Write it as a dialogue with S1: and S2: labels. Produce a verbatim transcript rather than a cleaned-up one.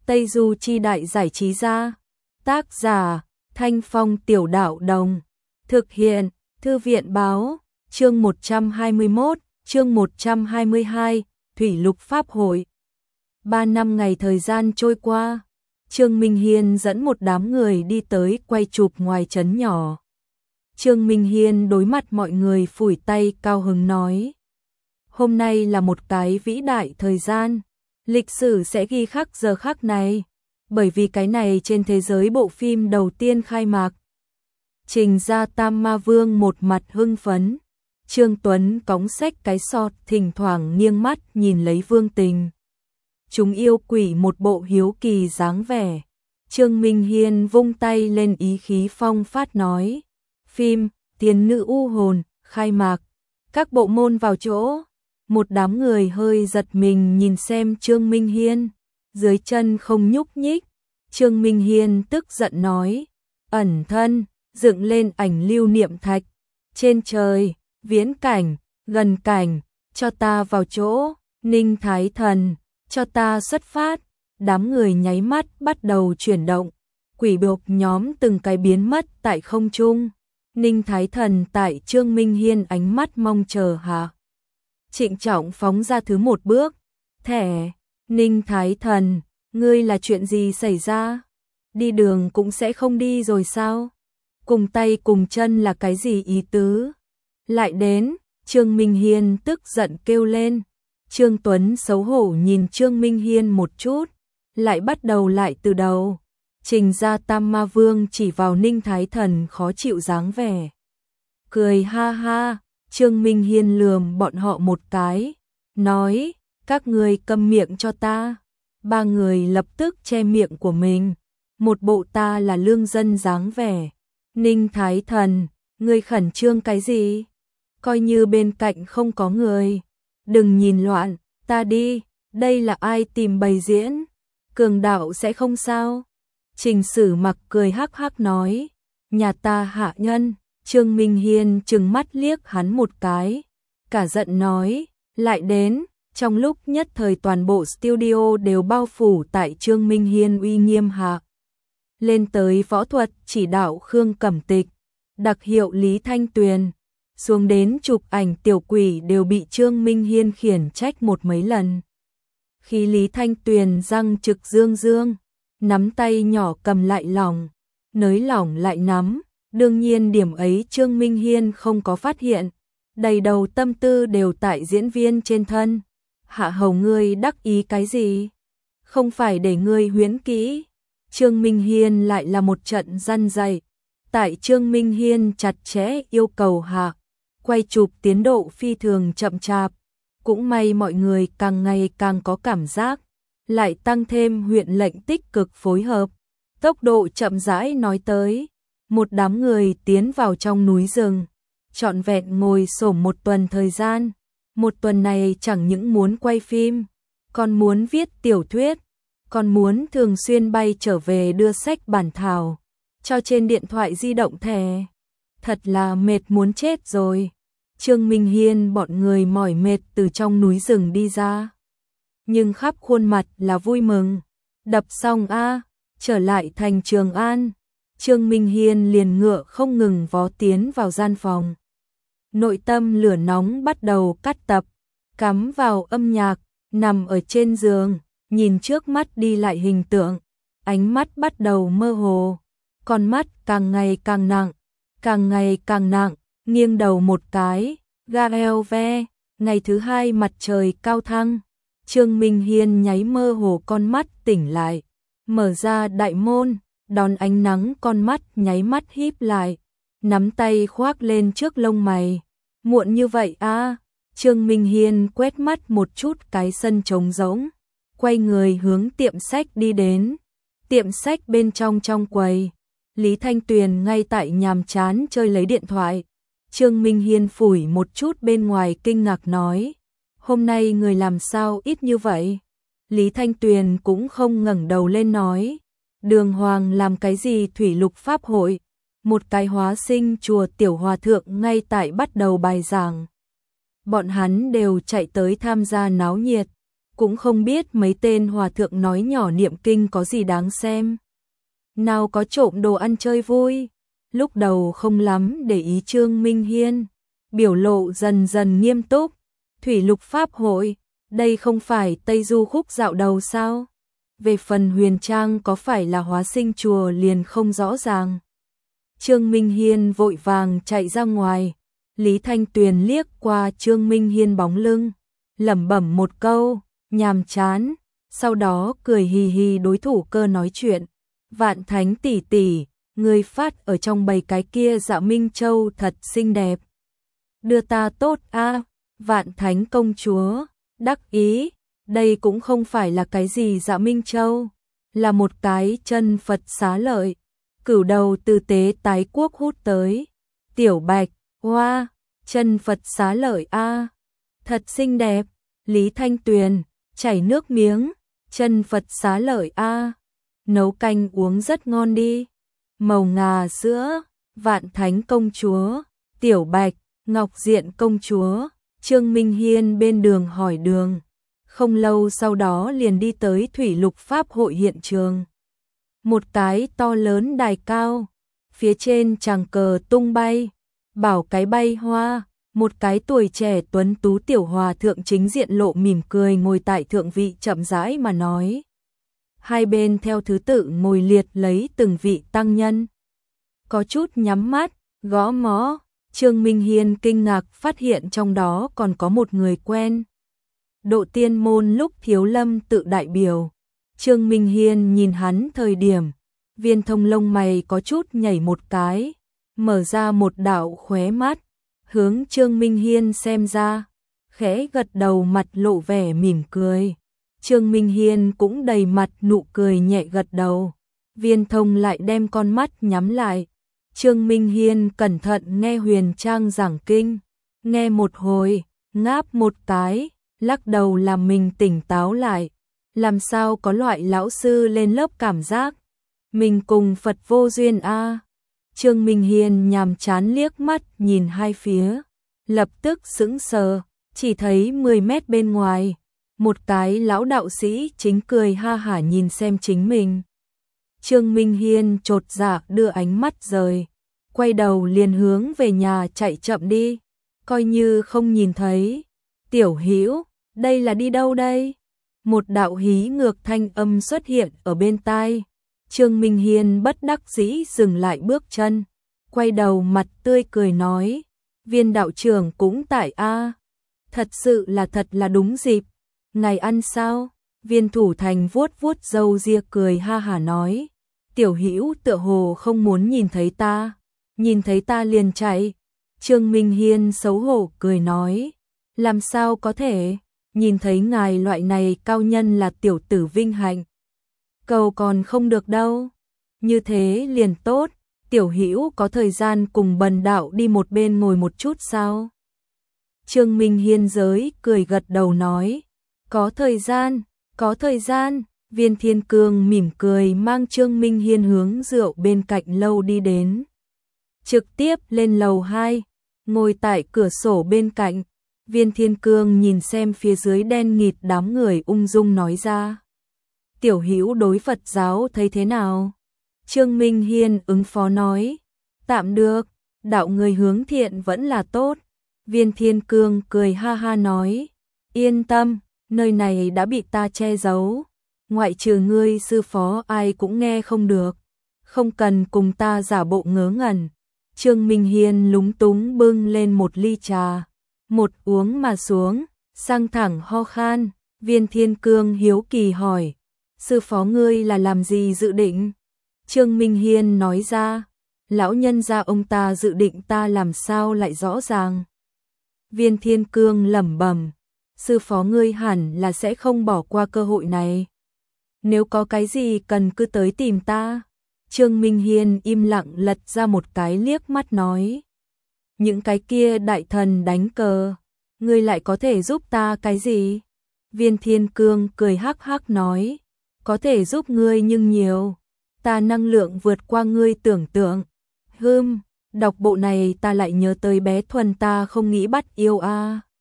S1: Tây Du Chi Đại Giải Trí Gia. Tác giả Thanh Phong Tiểu Đạo Đồng. Thực hiện Thư viện Báo. Chương một trăm hai mươi mốt, chương một trăm hai mươi hai, Thủy Lục Pháp Hội. Ba năm ngày thời gian trôi qua, Trương Minh Hiên dẫn một đám người đi tới quay chụp ngoài trấn nhỏ. Trương Minh Hiên đối mặt mọi người phủi tay cao hứng nói: hôm nay là một cái vĩ đại thời gian, lịch sử sẽ ghi khắc giờ khắc này, bởi vì cái này trên thế giới bộ phim đầu tiên khai mạc. Trình Gia Tam Ma Vương một mặt hưng phấn, Trương Tuấn cõng xách cái sọt thỉnh thoảng nghiêng mắt nhìn lấy Vương Tình. Chúng yêu quỷ một bộ hiếu kỳ dáng vẻ. Trương Minh Hiên vung tay lên ý khí phong phát nói: phim Tiên Nữ U Hồn khai mạc, các bộ môn vào chỗ. Một đám người hơi giật mình nhìn xem Trương Minh Hiên, dưới chân không nhúc nhích. Trương Minh Hiên tức giận nói: ẩn thân, dựng lên ảnh lưu niệm thạch, trên trời, viễn cảnh, gần cảnh, cho ta vào chỗ. Ninh Thái Thần, cho ta xuất phát. Đám người nháy mắt bắt đầu chuyển động, quỷ buộc nhóm từng cái biến mất tại không trung. Ninh Thái Thần tại Trương Minh Hiên ánh mắt mong chờ hạ, trịnh trọng phóng ra thứ một bước. Thẻ, Ninh Thái Thần, ngươi là chuyện gì xảy ra? Đi đường cũng sẽ không đi rồi sao? Cùng tay cùng chân là cái gì ý tứ? Lại đến, Trương Minh Hiên tức giận kêu lên. Trương Tuấn xấu hổ nhìn Trương Minh Hiên một chút, lại bắt đầu lại từ đầu. Trình Gia Tam Ma Vương chỉ vào Ninh Thái Thần khó chịu dáng vẻ, cười ha ha. Trương Minh Hiên lườm bọn họ một cái, nói: các người câm miệng cho ta. Ba người lập tức che miệng của mình, một bộ ta là lương dân dáng vẻ. Ninh Thái Thần, ngươi khẩn trương cái gì? Coi như bên cạnh không có người, đừng nhìn loạn, ta đi. Đây là ai tìm bày diễn? Cường đạo sẽ không sao? Trình Sử Mặc cười hắc hắc nói: nhà ta hạ nhân. Trương Minh Hiên trừng mắt liếc hắn một cái, cả giận nói: lại đến. Trong lúc nhất thời toàn bộ studio đều bao phủ tại Trương Minh Hiên uy nghiêm hạ. Lên tới võ thuật chỉ đạo Khương Cẩm Tịch, đặc hiệu Lý Thanh Tuyền, xuống đến chụp ảnh tiểu quỷ đều bị Trương Minh Hiên khiển trách một mấy lần. Khi Lý Thanh Tuyền răng trực dương dương, nắm tay nhỏ cầm lại lỏng, nới lỏng lại nắm. Đương nhiên điểm ấy Trương Minh Hiên không có phát hiện, đầy đầu tâm tư đều tại diễn viên trên thân. Hạ hầu ngươi đắc ý cái gì? Không phải để ngươi huyễn kỹ. Trương Minh Hiên lại là một trận răn dạy. Tại Trương Minh Hiên chặt chẽ yêu cầu hạ, quay chụp tiến độ phi thường chậm chạp. Cũng may mọi người càng ngày càng có cảm giác, lại tăng thêm huyện lệnh tích cực phối hợp. Tốc độ chậm rãi nói tới. Một đám người tiến vào trong núi rừng, trọn vẹn ngồi xổm một tuần thời gian. Một tuần này chẳng những muốn quay phim, còn muốn viết tiểu thuyết, còn muốn thường xuyên bay trở về đưa sách bản thảo cho trên điện thoại di động thẻ. Thật là mệt muốn chết rồi. Trương Minh Hiên bọn người mỏi mệt từ trong núi rừng đi ra, nhưng khắp khuôn mặt là vui mừng. Đập xong a, trở lại thành Trường An. Trương Minh Hiên liền ngựa không ngừng vó tiến vào gian phòng. Nội tâm lửa nóng bắt đầu cắt tập, cắm vào âm nhạc, nằm ở trên giường, nhìn trước mắt đi lại hình tượng, ánh mắt bắt đầu mơ hồ, con mắt càng ngày càng nặng, càng ngày càng nặng, nghiêng đầu một cái, ga eo ve. Ngày thứ hai mặt trời cao thăng, Trương Minh Hiên nháy mơ hồ con mắt tỉnh lại, mở ra đại môn, đón ánh nắng con mắt nháy mắt híp lại, nắm tay khoác lên trước lông mày. Muộn như vậy à? Trương Minh Hiên quét mắt một chút cái sân trống rỗng, quay người hướng tiệm sách đi đến. Tiệm sách bên trong trong quầy, Lý Thanh Tuyền ngay tại nhàm chán chơi lấy điện thoại. Trương Minh Hiên phủi một chút bên ngoài kinh ngạc nói: hôm nay người làm sao ít như vậy? Lý Thanh Tuyền cũng không ngẩng đầu lên nói: đường hoàng làm cái gì thủy lục pháp hội? Một cái hóa sinh chùa tiểu hòa thượng ngay tại bắt đầu bài giảng. Bọn hắn đều chạy tới tham gia náo nhiệt. cũng không biết mấy tên hòa thượng nói nhỏ niệm kinh có gì đáng xem. Nào có trộm đồ ăn chơi vui. Lúc đầu không lắm để ý Trương Minh Hiên, biểu lộ dần dần nghiêm túc. Thủy lục pháp hội, đây không phải Tây Du khúc dạo đầu sao? Về phần Huyền Trang có phải là hóa sinh chùa liền không rõ ràng. Trương Minh Hiên vội vàng chạy ra ngoài. Lý Thanh Tuyền liếc qua Trương Minh Hiên bóng lưng, lẩm bẩm một câu, nhàm chán, sau đó cười hì hì đối thủ cơ nói chuyện. Vạn Thánh tỷ tỷ, người phát ở trong bầy cái kia Dạ Minh Châu thật xinh đẹp. Đưa ta tốt a. Vạn Thánh công chúa, đắc ý, đây cũng không phải là cái gì Dạ Minh Châu, là một cái chân Phật xá lợi, cửu đầu tư tế tái quốc hút tới. Tiểu Bạch, hoa, chân Phật xá lợi a, thật xinh đẹp. Lý Thanh Tuyền, chảy nước miếng, chân Phật xá lợi a, nấu canh uống rất ngon đi. Màu ngà sữa, Vạn Thánh công chúa, Tiểu Bạch, Ngọc Diện công chúa. Trương Minh Hiên bên đường hỏi đường, không lâu sau đó liền đi tới Thủy Lục Pháp hội hiện trường. Một cái to lớn đài cao, phía trên tràng cờ tung bay, bảo cái bay hoa, một cái tuổi trẻ tuấn tú tiểu hòa thượng chính diện lộ mỉm cười ngồi tại thượng vị chậm rãi mà nói. Hai bên theo thứ tự ngồi liệt lấy từng vị tăng nhân. Có chút nhắm mắt, gõ mõ. Trương Minh Hiên kinh ngạc phát hiện trong đó còn có một người quen. Độ Tiên môn lúc Thiếu Lâm tự đại biểu. Trương Minh Hiên nhìn hắn thời điểm, viên thông lông mày có chút nhảy một cái, mở ra một đạo khóe mắt, hướng Trương Minh Hiên xem ra, khẽ gật đầu mặt lộ vẻ mỉm cười. Trương Minh Hiên cũng đầy mặt nụ cười nhẹ gật đầu. Viên thông lại đem con mắt nhắm lại. Trương Minh Hiên cẩn thận nghe Huyền Trang giảng kinh, nghe một hồi, ngáp một cái, lắc đầu làm mình tỉnh táo lại. Làm sao có loại lão sư lên lớp cảm giác mình cùng Phật vô duyên a. Trương Minh Hiên nhàm chán liếc mắt nhìn hai phía, lập tức sững sờ, chỉ thấy mười mét bên ngoài, một cái lão đạo sĩ chính cười ha hả nhìn xem chính mình. Trương Minh Hiên chột dạ đưa ánh mắt rời, quay đầu liền hướng về nhà chạy chậm đi, coi như không nhìn thấy. Tiểu Hữu, đây là đi đâu đây? Một đạo hí ngược thanh âm xuất hiện ở bên tai. Trương Minh Hiên bất đắc dĩ dừng lại bước chân, quay đầu mặt tươi cười nói, Viên đạo trưởng cũng tại a. Thật sự là thật là đúng dịp. Ngày ăn sao? Viên Thủ Thành vuốt vuốt râu ria cười ha hả nói, Tiểu Hữu tựa hồ không muốn nhìn thấy ta, nhìn thấy ta liền chạy. Trương Minh Hiên xấu hổ cười nói, làm sao có thể, nhìn thấy ngài loại này cao nhân là tiểu tử vinh hạnh. Cầu còn không được đâu, như thế liền tốt. Tiểu Hữu có thời gian cùng Bần đạo đi một bên ngồi một chút sao? Trương Minh Hiên giới cười gật đầu nói, có thời gian, có thời gian. Viên Thiên Cương mỉm cười mang Trương Minh Hiên hướng rượu bên cạnh lâu đi đến. Trực tiếp lên lầu hai, ngồi tại cửa sổ bên cạnh. Viên Thiên Cương nhìn xem phía dưới đen nghịt đám người ung dung nói ra, Tiểu Hữu đối Phật giáo thấy thế nào? Trương Minh Hiên ứng phó nói, tạm được, đạo người hướng thiện vẫn là tốt. Viên Thiên Cương cười ha ha nói, yên tâm, nơi này đã bị ta che giấu, ngoại trừ ngươi sư phó ai cũng nghe không được, không cần cùng ta giả bộ ngớ ngẩn. Trương Minh Hiên lúng túng bưng lên một ly trà, một uống mà xuống, sang thẳng ho khan. Viên Thiên Cương hiếu kỳ hỏi, sư phó ngươi là làm gì dự định? Trương Minh Hiên nói ra, lão nhân gia ông ta dự định ta làm sao lại rõ ràng. Viên Thiên Cương lẩm bẩm, sư phó ngươi hẳn là sẽ không bỏ qua cơ hội này. Nếu có cái gì cần cứ tới tìm ta. Trương Minh Hiên im lặng lật ra một cái liếc mắt nói, những cái kia đại thần đánh cờ, ngươi lại có thể giúp ta cái gì? Viên Thiên Cương cười hắc hắc nói, có thể giúp ngươi nhưng nhiều, ta năng lượng vượt qua ngươi tưởng tượng. Hừm, đọc bộ này ta lại nhớ tới bé Thuần ta không nghĩ bắt yêu a.